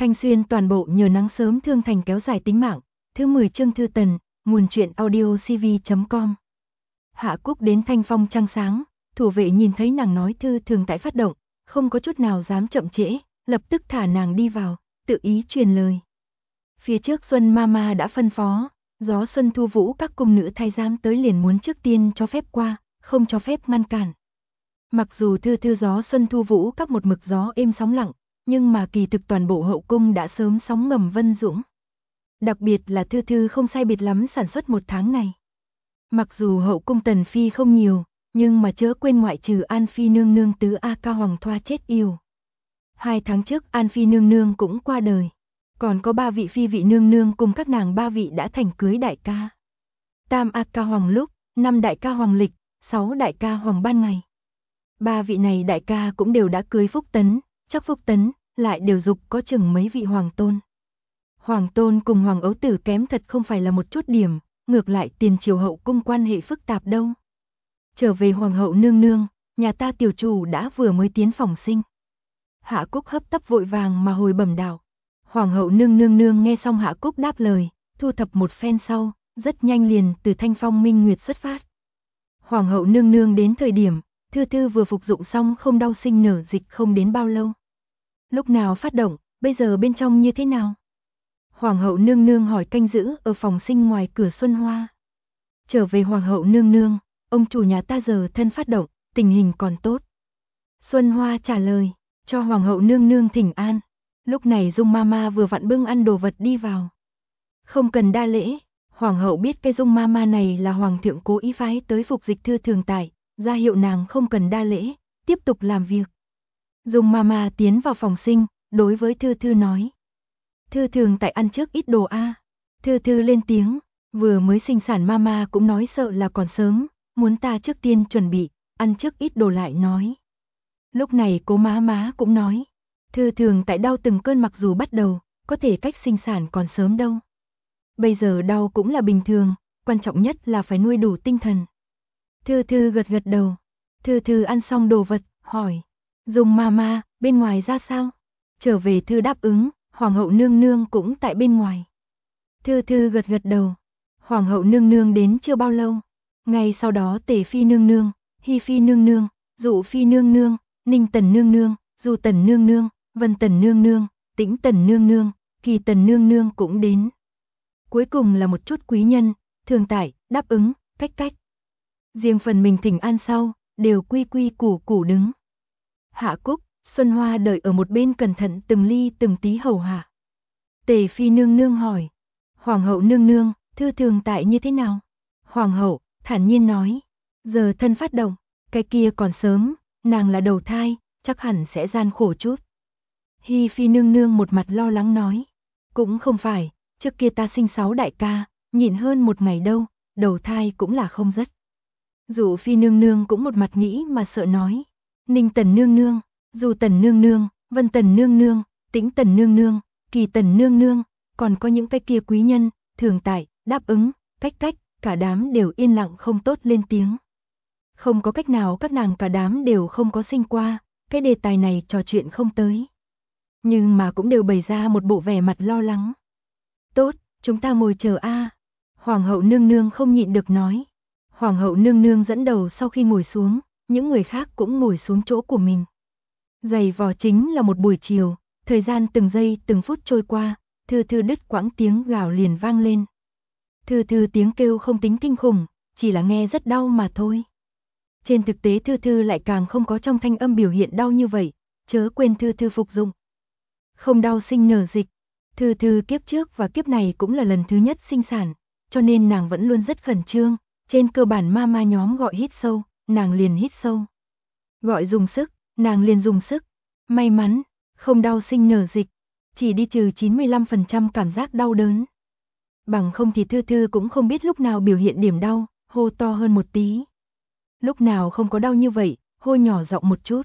Thanh Xuyên toàn bộ nhờ nắng sớm thương thành kéo dài tính mạng. Thứ 10 chương Thư Tần, nguồn truyện audio cv.com. Hạ Cúc đến Thanh Phong trăng sáng, thủ vệ nhìn thấy nàng nói Thư Thường tại phát động, không có chút nào dám chậm trễ, lập tức thả nàng đi vào, tự ý truyền lời. Phía trước Xuân Mama đã phân phó, Gió Xuân Thu Vũ các cung nữ thái giám tới liền muốn trước tiên cho phép qua, không cho phép ngăn cản. Mặc dù Thư Gió Xuân Thu Vũ các một mực gió êm sóng lặng, nhưng mà kỳ thực toàn bộ hậu cung đã sớm sóng ngầm vân dũng. Đặc biệt là Thư không sai biệt lắm sản xuất một tháng này. Mặc dù hậu cung tần phi không nhiều, nhưng mà chớ quên ngoại trừ An Phi nương nương tứ A Ca Hoàng Thoa chết yểu. 2 tháng trước An Phi nương nương cũng qua đời. Còn có 3 vị phi vị nương nương cùng các nàng 3 vị đã thành cưới đại ca. Tam A Ca Hoàng lúc, 5 đại ca Hoàng lịch, 6 đại ca Hoàng ban ngày. 3 vị này đại ca cũng đều đã cưới Phúc Tấn, chắc Phúc Tấn, lại đều dục có chừng mấy vị hoàng tôn. Hoàng tôn cùng hoàng ấu tử kém thật không phải là một chút điểm, ngược lại tiền triều hậu cung quan hệ phức tạp đâu. Trở về hoàng hậu nương nương, nhà ta tiểu chủ đã vừa mới tiến phòng sinh. Hạ Cúc hấp tấp vội vàng mà hồi bẩm đạo. Hoàng hậu nương nghe xong Hạ Cúc đáp lời, thu thập một phen sau, rất nhanh liền từ Thanh Phong Minh Nguyệt xuất phát. Hoàng hậu nương đến thời điểm, Thư vừa phục dụng xong không đau sinh nở dịch không đến bao lâu. Lúc nào phát động, bây giờ bên trong như thế nào? Hoàng hậu nương hỏi canh giữ ở phòng sinh ngoài cửa Xuân Hoa. Trở về hoàng hậu nương, ông chủ nhà ta giờ thân phát động, tình hình còn tốt. Xuân Hoa trả lời, cho hoàng hậu nương thỉnh an. Lúc này Dung Mama vừa vặn bưng ăn đồ vật đi vào. Không cần đa lễ, hoàng hậu biết cái Dung Mama này là hoàng thượng cố ý phái tới phục dịch Thư Thường tại, ra hiệu nàng không cần đa lễ, tiếp tục làm việc. Dung Mama tiến vào phòng sinh, đối với Thư nói. Thư Thường tại ăn trước ít đồ a. Thư lên tiếng, vừa mới sinh sản Mama cũng nói sợ là còn sớm, muốn ta trước tiên chuẩn bị, ăn trước ít đồ lại nói. Lúc này cố má cũng nói. Thư Thường tại đau từng cơn mặc dù bắt đầu, có thể cách sinh sản còn sớm đâu. Bây giờ đau cũng là bình thường, quan trọng nhất là phải nuôi đủ tinh thần. Thư gật đầu. Thư ăn xong đồ vật, hỏi. Dung Mama, bên ngoài ra sao? Trở về Thư đáp ứng, hoàng hậu nương cũng tại bên ngoài. Thư gật đầu. Hoàng hậu nương đến chưa bao lâu. Ngay sau đó Tề Phi nương, Hi Phi nương, Dụ Phi nương, Ninh Tần nương, Du Tần nương, Vân Tần nương, Tĩnh Tần nương, Kỳ Tần nương cũng đến. Cuối cùng là một chút quý nhân, Thường tại, đáp ứng, cách. Riêng phần mình thỉnh an sau, đều quy củ đứng. Hạ Cúc, Xuân Hoa đợi ở một bên cẩn thận từng ly từng tí hầu hạ. Tề Phi nương hỏi, hoàng hậu nương, Thư Thường tại như thế nào? Hoàng hậu, thản nhiên nói, giờ thân phát động, cái kia còn sớm, nàng là đầu thai, chắc hẳn sẽ gian khổ chút. Hi Phi nương một mặt lo lắng nói, cũng không phải, trước kia ta sinh 6 đại ca, nhịn hơn một ngày đâu, đầu thai cũng là không rất. Dụ Phi nương cũng một mặt nghĩ mà sợ nói, Ninh Tần nương, Du Tần nương, Vân Tần nương, Tĩnh Tần nương, Kỳ Tần nương, còn có những cái kia quý nhân, Thường tại, đáp ứng, cách, cả đám đều yên lặng không tốt lên tiếng. Không có cách nào các nàng cả đám đều không có sinh qua, cái đề tài này trò chuyện không tới. Nhưng mà cũng đều bày ra một bộ vẻ mặt lo lắng. Tốt, chúng ta ngồi chờ a. Hoàng hậu nương không nhịn được nói. Hoàng hậu nương dẫn đầu sau khi ngồi xuống, những người khác cũng ngồi xuống chỗ của mình. Giày vò chính là một buổi chiều, thời gian từng giây từng phút trôi qua, Thư đứt quãng tiếng gào liền vang lên. Thư tiếng kêu không tính kinh khủng, chỉ là nghe rất đau mà thôi. Trên thực tế Thư lại càng không có trong thanh âm biểu hiện đau như vậy, chớ quên Thư phục dụng. Không đau sinh nở dịch. Thư kiếp trước và kiếp này cũng là lần thứ nhất sinh sản, cho nên nàng vẫn luôn rất khẩn trương, trên cơ bản Mama nhóm gọi hít sâu, nàng liền hít sâu. Gọi dùng sức, nàng liền dùng sức. May mắn, không đau sinh nở dịch, chỉ đi trừ 95% cảm giác đau đớn. Bằng không thì Thư cũng không biết lúc nào biểu hiện điểm đau, hô to hơn một tí. Lúc nào không có đau như vậy, hô nhỏ giọng một chút.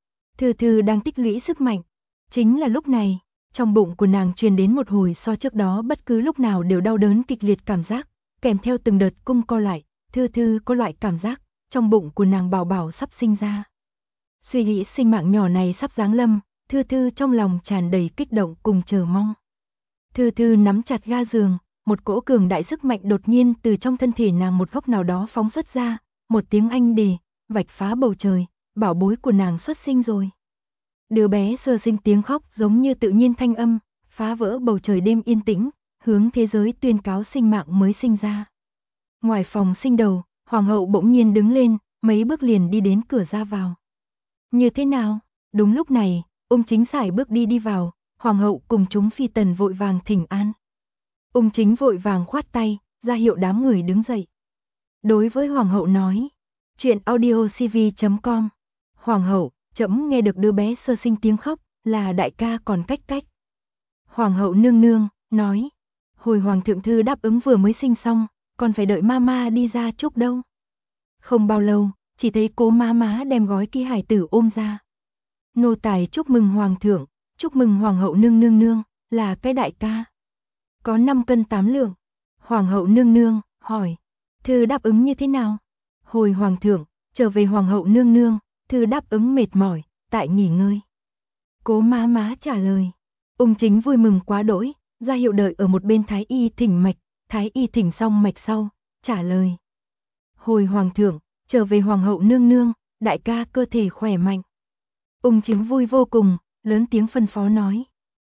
Thư đang tích lũy sức mạnh. Chính là lúc này, trong bụng của nàng truyền đến một hồi so trước đó bất cứ lúc nào đều đau đớn kịch liệt cảm giác, kèm theo từng đợt cung co lại, Thư có loại cảm giác, trong bụng của nàng bảo sắp sinh ra. Suy nghĩ sinh mạng nhỏ này sắp giáng lâm, Thư Thư trong lòng tràn đầy kích động cùng chờ mong. Thư Thư nắm chặt ga giường, một cỗ cường đại sức mạnh đột nhiên từ trong thân thể nàng một góc nào đó phóng xuất ra, một tiếng anh đề, vạch phá bầu trời, bảo bối của nàng xuất sinh rồi. Đứa bé sơ sinh tiếng khóc giống như tự nhiên thanh âm, phá vỡ bầu trời đêm yên tĩnh, hướng thế giới tuyên cáo sinh mạng mới sinh ra. Ngoài phòng sinh đầu, hoàng hậu bỗng nhiên đứng lên, mấy bước liền đi đến cửa ra vào. Như thế nào? Đúng lúc này, Ung Chính sải bước đi vào, hoàng hậu cùng chúng phi tần vội vàng thỉnh an. Ung Chính vội vàng khoát tay, ra hiệu đám người đứng dậy. Đối với hoàng hậu nói, chuyện audiocv.com. Hoàng hậu, trẫm nghe được đứa bé sơ sinh tiếng khóc, là đại ca còn cách cách. Hoàng hậu nương nương, nói, hồi hoàng thượng thư đáp ứng vừa mới sinh xong, còn phải đợi mama đi ra chúc đâu. Không bao lâu, chỉ thấy cố má đem gói ký hài tử ôm ra. Nô tài chúc mừng hoàng thượng, chúc mừng hoàng hậu nương nương, là cái đại ca. Có 5 cân 8 lượng. Hoàng hậu nương nương, hỏi, thư đáp ứng như thế nào? Hồi hoàng thượng, trở về hoàng hậu nương nương, thư đáp ứng mệt mỏi, tại nghỉ ngơi. Cố má trả lời. Ung Chính vui mừng quá đỗi, ra hiệu đợi ở một bên thái y thỉnh mạch, thái y thỉnh xong mạch sau, trả lời. Hồi hoàng thượng, trở về hoàng hậu nương nương, đại ca cơ thể khỏe mạnh. Ung Chính vui vô cùng, lớn tiếng phân phó nói.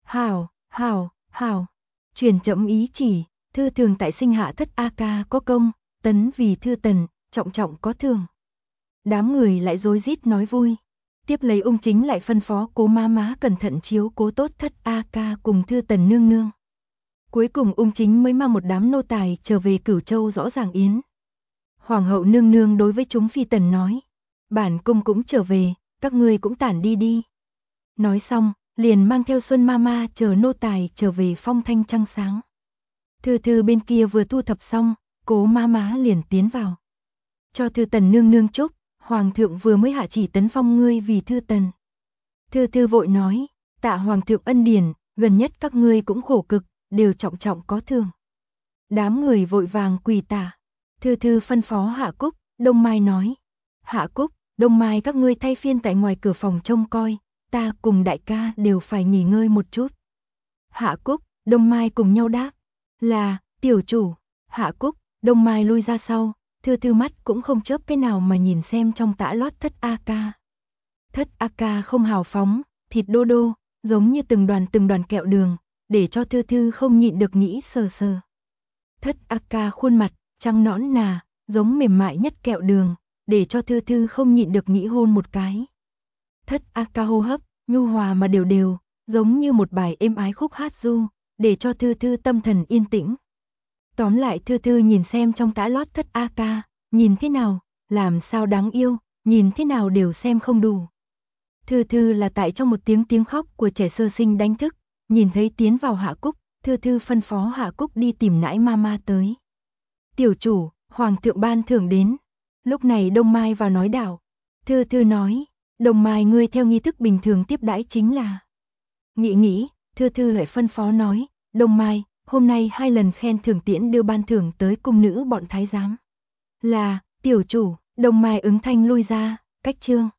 Hảo, truyền trẫm ý chỉ, thư thường tại sinh hạ thất A ca có công, tấn vì thư tần, trọng có thưởng. Đám người lại rối rít nói vui. Tiếp lấy Ung Chính lại phân phó cố má cẩn thận chiếu cố tốt thất A ca cùng thư tần nương nương. Cuối cùng Ung Chính mới mang một đám nô tài trở về Cửu Châu rõ ràng yến. Hoàng hậu nương nương đối với chúng phi tần nói, bản cung cũng trở về, các ngươi cũng tản đi. Nói xong, liền mang theo Xuân Mama chờ nô tài trở về phong thanh trăng sáng. Thư Thư bên kia vừa thu thập xong, cố má liền tiến vào. Cho Thư tần nương nương chúc, hoàng thượng vừa mới hạ chỉ tấn phong ngươi vì thư tần. Thư Thư vội nói, tạ hoàng thượng ân điển, gần nhất các ngươi cũng khổ cực, đều trọng có thưởng. Đám người vội vàng quỳ tạ. Thư Thư phân phó Hạ Cúc, Đông Mai nói, Hạ Cúc, Đông Mai các ngươi thay phiên tại ngoài cửa phòng trông coi, ta cùng đại ca đều phải nghỉ ngơi một chút. Hạ Cúc, Đông Mai cùng nhau đáp, là, tiểu chủ. Hạ Cúc, Đông Mai lui ra sau, Thư Thư mắt cũng không chớp cái nào mà nhìn xem trong tã lót thất A ca. Thất A ca không hào phóng, thịt đô, giống như từng đoàn kẹo đường, để cho Thư Thư không nhịn được nghĩ sờ. Thất A ca khuôn mặt, trắng nõn nà, giống mềm mại nhất kẹo đường, để cho Thư Thư không nhịn được nghĩ hôn một cái. Thất A ca hô hấp, nhu hòa mà đều, giống như một bài êm ái khúc hát ru, để cho Thư Thư tâm thần yên tĩnh. Tóm lại Thư Thư nhìn xem trong tã lót thất A ca, nhìn thế nào, làm sao đáng yêu, nhìn thế nào đều xem không đủ. Thư Thư là tại trong một tiếng khóc của trẻ sơ sinh đánh thức, nhìn thấy tiến vào Hạ Cúc, Thư Thư phân phó Hạ Cúc đi tìm nãi mama tới. Tiểu chủ, hoàng thượng ban thưởng đến. Lúc này Đông Mai vào nói đảo. Thư Thư nói, Đông Mai ngươi theo nghi thức bình thường tiếp đãi chính là. Nghĩ, Thư Thư lại phân phó nói, Đông Mai, hôm nay 2 lần khen thưởng tiễn đưa ban thưởng tới cung nữ bọn thái giám. Là, tiểu chủ, Đông Mai ứng thanh lui ra, cách chương.